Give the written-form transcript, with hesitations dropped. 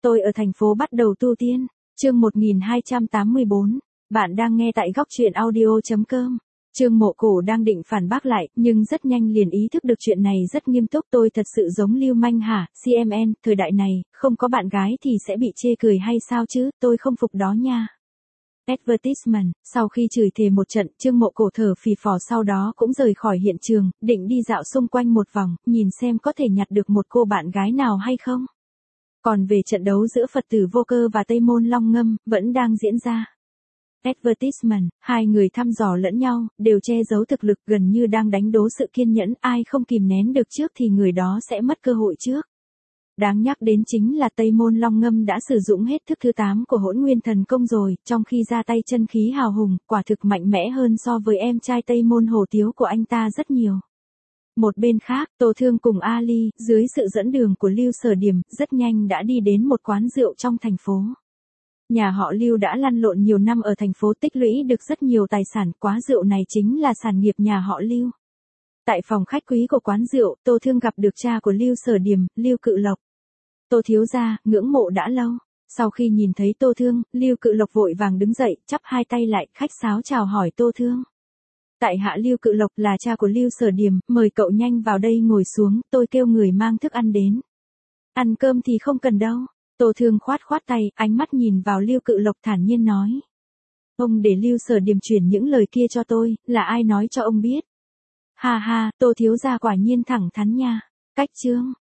Tôi ở thành phố bắt đầu tu tiên. Chương 1284. Bạn đang nghe tại góc truyện audio.com. Trương Mộ Cổ đang định phản bác lại, nhưng rất nhanh liền ý thức được chuyện này rất nghiêm túc. Tôi thật sự giống lưu manh hả? CMN, thời đại này, không có bạn gái thì sẽ bị chê cười hay sao chứ, tôi không phục đó nha. Advertisement, sau khi chửi thề một trận, Trương Mộ Cổ thở phì phò, sau đó cũng rời khỏi hiện trường, định đi dạo xung quanh một vòng, nhìn xem có thể nhặt được một cô bạn gái nào hay không. Còn về trận đấu giữa Phật tử Vô Cơ và Tây Môn Long Ngâm, vẫn đang diễn ra. Advertisement, hai người thăm dò lẫn nhau, đều che giấu thực lực, gần như đang đánh đố sự kiên nhẫn, ai không kìm nén được trước thì người đó sẽ mất cơ hội trước. Đáng nhắc đến chính là Tây Môn Long Ngâm đã sử dụng hết thức thứ 8 của Hỗn Nguyên Thần Công rồi, trong khi ra tay chân khí hào hùng, quả thực mạnh mẽ hơn so với em trai Tây Môn Hổ Tiếu của anh ta rất nhiều. Một bên khác, Tô Thương cùng Ali, dưới sự dẫn đường của Lưu Sở Điểm, rất nhanh đã đi đến một quán rượu trong thành phố. Nhà họ Lưu đã lăn lộn nhiều năm ở thành phố, tích lũy được rất nhiều tài sản, quán rượu này chính là sản nghiệp nhà họ Lưu. Tại phòng khách quý của quán rượu, Tô Thương gặp được cha của Lưu Sở Điểm, Lưu Cự Lộc. Tô thiếu gia, ngưỡng mộ đã lâu. Sau khi nhìn thấy Tô Thương, Lưu Cự Lộc vội vàng đứng dậy, chắp hai tay lại, khách sáo chào hỏi Tô Thương. Tại hạ Lưu Cự Lộc là cha của Lưu Sở Điểm, mời cậu nhanh vào đây ngồi xuống, tôi kêu người mang thức ăn đến. Ăn cơm thì không cần đâu. Tô Thương khoát tay, ánh mắt nhìn vào Lưu Cự Lộc thản nhiên nói. Ông để Lưu Sở Điểm chuyển những lời kia cho tôi, là ai nói cho ông biết? Ha ha, Tô thiếu gia quả nhiên thẳng thắn nha. Cách chương.